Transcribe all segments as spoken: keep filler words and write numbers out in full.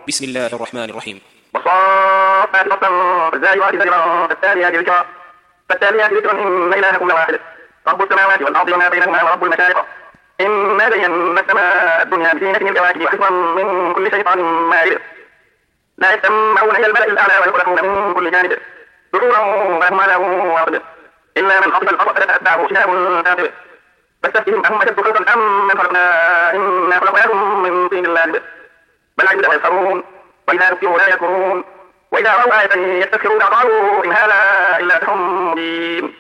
بسم الله الرحمن الرحيم. والصافات صفا فالزاجرات زجرا فالتاليات ذكرا فالتاليات ذكرا إن إلهكم لواحد رب السماوات والأرض وما بينهما ورب المشارق إنا زينا السماء الدنيا بزينة الكواكب وحفظا من كل شيطان مارد لا يسمعون إلى الملأ الأعلى ويخرجون من كل جانب دحورا ولهم عذاب واصب إلا من خطف الأرض فتتبعه شهاب ثاقب فاستفتهم أهم أشد خلقا أم من خلقنا إنا خلقناهم من طين لازب بل عجبت ويسخرون وإذا ذكروا لا يذكرون وإذا رأوا آية يستسخرون قالوا إن هذا إلا سحر مبين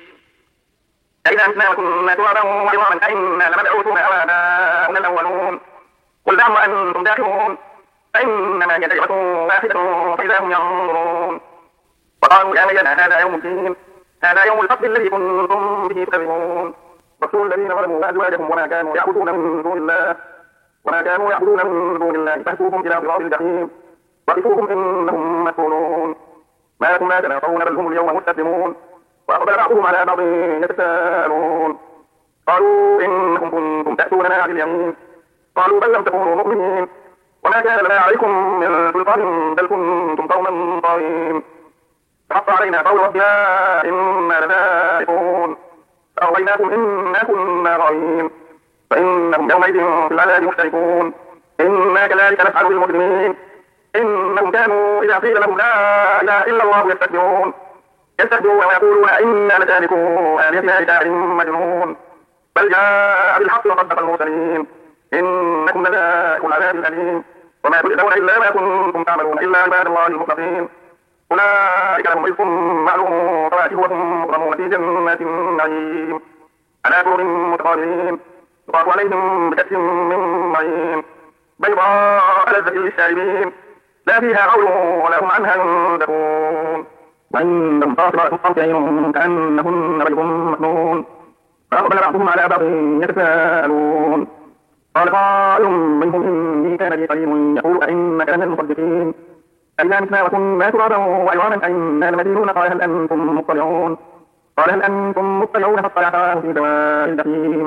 أإذا متنا وكنا ترابا وعظاما أئنا لمبعوثون أو آباؤنا الأولون قل دعوا وأنتم داخلون فإنما هي تجربة واحدة فإذا هم ينظرون وقالوا يا ويلنا هذا يوم الدين هذا يوم الفصل الذي كنتم به تكذبون واقتلوا الذين ظلموا أزواجهم وما كانوا يعبدون من دون الله وما كانوا يعبدون من دون الله فاهدوهم إلى صراط الجحيم وقفوهم إنهم مسؤولون ما لكم لا تناصرون بل هم اليوم مستسلمون وأقبل بعضهم على بعض يتساءلون قالوا إنكم كنتم تأتوننا عن اليمين قالوا بل لم تكونوا مؤمنين وما كان لنا عليكم من سلطان بل كنتم قوما طاغين فحق علينا قول ربنا إنا لذائقون فأغويناكم إنا كنا غاوين فإنهم يومئذ في العذاب مشتركون إنا كذلك نفعل بالمجرمين إنهم كانوا إذا قيل لهم لا إله إلا الله يستكبرون يستكبرون ويقولون إنا لتاركو آلهتنا لشاعر مجنون بل جاء بالحق وصدق المرسلين إنكم لذائقوا العذاب الأليم وما تجزون إلا ما كنتم تعملون إلا عباد الله المخلصين أولئك لهم رزق معلوم فواكه وهم مكرمون في جنات النعيم على سرر متقابلين يطاف عليهم بكأس من معين بيضاء لذة للشاربين لا فيها غول ولا هم عنها ينزفون وعندهم قاصرات الطرف عين كأنهن بيض مكنون فأقبل بعضهم على بعض يتساءلون قال قائل منهم إني كان لي قريب يقول أئنك لمن المصدقين أئذا متنا وكنا ترابا وعظاما أئنا لمدينون قال هل أنتم مطلعون قال هل أنتم مطلعون فاطلع فرآه في سواء الجحيم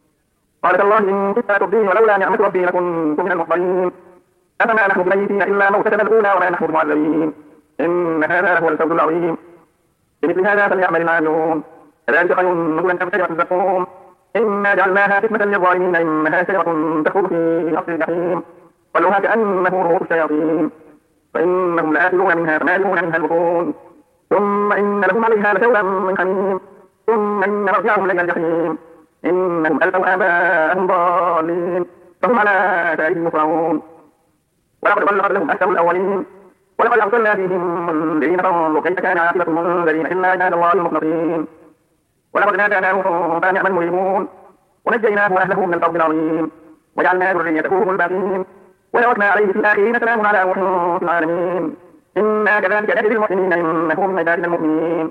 قال تالله إن كنت تبدين ولولا نعمة ربي لكنت من المحضرين أفما نحن بميتين إلا موتتنا الأولى وما نحن بمعذبين إن هذا هو الفوز العظيم بمثل هذا فليعمل العاملون كذلك خير نزلا أم شجرة الزقوم إنا جعلناها فتنة للظالمين إنها شجرة تخرج في أصل الجحيم ولها كأنه رؤوس الشياطين فإنهم لآكلون منها فمالئون منها البطون ثم إن لهم عليها لشوبا من حميم ثم إن مرجعهم لإلى الجحيم إنهم ألقوا آباءهم ضالين فهم على آثارهم يهرعون ولقد ضل قبلهم أكثر الأولين ولقد أرسلنا فيهم منذرين فانظر كيف كان عاقبة المنذرين إلا عباد الله المخلصين ولقد نادانا نوح فنعم المجيبون ونجيناه وأهله من الكرب العظيم وجعلنا ذريته هم الباقين وتركنا عليه في الآخرين سلام على نوح في العالمين إنا كذلك نجزي المحسنين إنه من عبادنا المؤمنين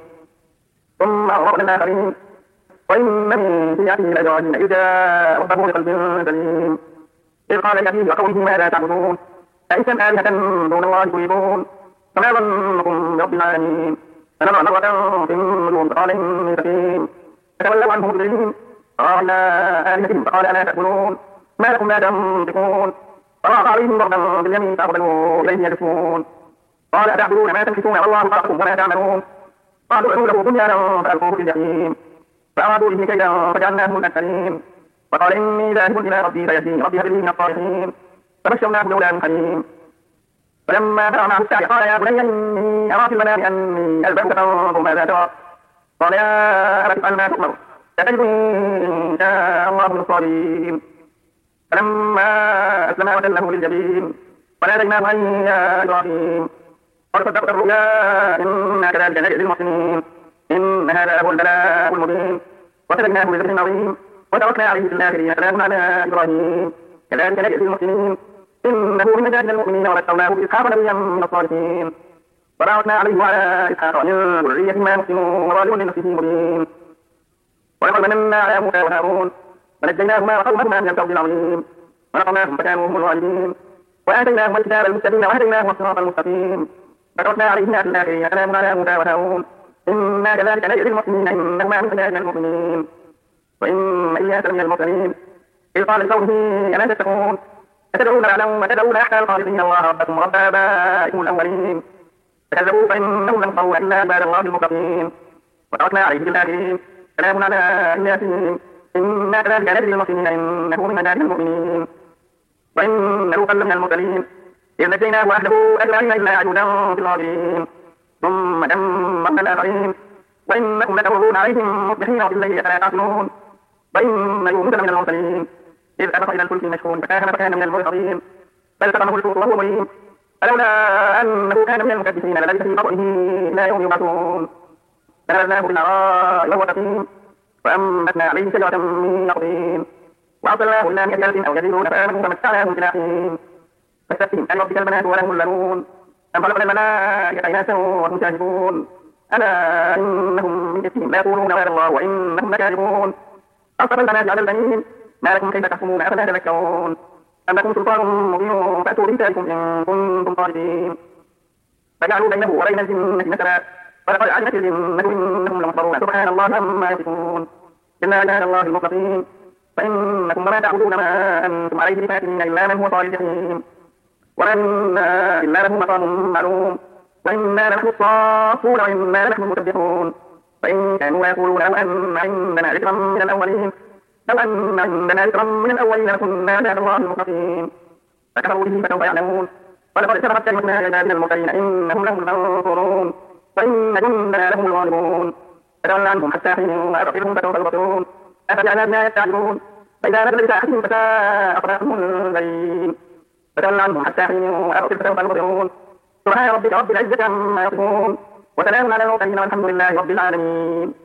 ثم أغرقنا الآخرين وإن من شيعته لإبراهيم إذ جاء ربه بقلب سليم إذ قال لأبيه وقومه ماذا تعبدون أئفكا آلهة دون الله تريدون فما ظنكم برب العالمين فنظر نظرة في النجوم فقال إني سقيم فتولوا عنه مدبرين فراغ إلى آلهتهم فقال ألا تأكلون ما لكم لا تنطقون فراغ عليهم ضربا باليمين فأقبلوا إليه يزفون قال أتعبدون ما تنحتون والله خلقكم وما تعملون قالوا ادعوا له بنيانا فألقوه في الجحيم فأرادوا به كيدا فجعلناهم الأسفلين وقال إني ذاهب إلى ربي فيهدين ربي هب لي من الصالحين فبشرناه بغلام حليم فلما بلغ معه السعي قال يا بني إني أرى في المنام أني أذبحك فانظر ماذا ترى قال يا أبت افعل ما تؤمر ستجدني إن شاء الله من الصابرين فلما أسلما وتله للجبين وناديناه أن يا إبراهيم قد صدقت الرؤيا إنا كذلك نجزي المحسنين إن هذا هو البلاء المبين وسلكناه بذكر عظيم وتركنا عليه في الآخرين سلام على إبراهيم كذلك نجزي المحسنين إنه من عبادنا المؤمنين وبشرناه بإسحاق نبيا من الصالحين وباركنا عليه وعلى إسحاق ومن ذرية ما محسن وظالم لنفسه مبين ولقد مننا على موسى وهارون ونجيناهما وقومهما من الكرب العظيم ونصرناهم فكانوا هم الغالبين وآتيناهما الكتاب المستبين وهديناهما الصراط المستقيم فتركنا عليهما في الآخرين سلام على موسى وهارون إنا كذلك نجزي المحسنين إنهما من عبادنا المؤمنين وإن إياس لمن المرسلين إذ قال لقومه ألا تتقون فتدعون بعلا وتدعون أحسن الخالقين الله ربكم ورب آبائكم الأولين فكذبوا فإنهم لم يصروا إلا عباد الله المخلصين وتركنا عليه في الآخرين سلام على ياسين إنا كذلك نجزي المحسنين إنه من عبادنا المؤمنين وإن لوطا لمن المرسلين إذ نجيناه وأهله أجمعين إلا عجوزا في الغابرين ثم دمرنا الآخرين وإنكم لتمرون عليهم مصبحين وبالليل أفلا تعقلون وإن يونس لمن المرسلين إذ أبق إلى الفلك المشحون فكان فكان من المغرقين فالتقمه الحوت وهو مليم فلولا أنه كان من المكذبين للبث في بطنه إلى يوم يبعثون فنبذناه بالعراء وهو سقيم وأنبتنا عليه شجرة من يقطين وأرسلناه إلى مئة ألف أو يزيدون فآمنوا فمتعناهم إلى حين فاستفتهم أن ربك البنات ولهم البنون أم خلقنا الملائكة إناثا وهم شاهدون ألا إنهم من إفكهم لا يقولون غير الله وإنهم لكاذبون أصطفى البنات على البنين ما لكم كيف تحكمون أفلا تذكرون أم لكم سلطان مبين فأتوا بكتابكم إن كنتم صادقين فجعلوا بينه وبين الجنة نسبا ولقد علمت الجنة إنهم لمحضرون سبحان الله عما يصفون إلا عباد الله المخلصين فإنكم وما تعبدون ما أنتم عليه بفاتنين إلا من هو صال الجحيم وأنا إلا له مقام معلوم وإنا لنحن الصافون وإنا لنحن المسبحون فإن كانوا يقولون لو أن عندنا ذكرا من الأولين لو أن عندنا ذكرا من الأولين لكنا عباد الله المخلصين فكفروا به فسوف يعلمون ولقد سبقت كلمتنا لعبادنا المرسلين إنهم لهم المنصورون وإن جندنا لهم الغالبون فتول عنهم حتى حين وأبصرهم فسوف يبصرون أفبعذابنا يستعجلون فإذا نزل بساحتهم فساء صلاحهم المنذرين فتول عنهم حتى حين وأبصر فسوف يبصرون سبحان ربك رب العزة عما يصفون وسلام على المرسلين والحمد لله رب العالمين.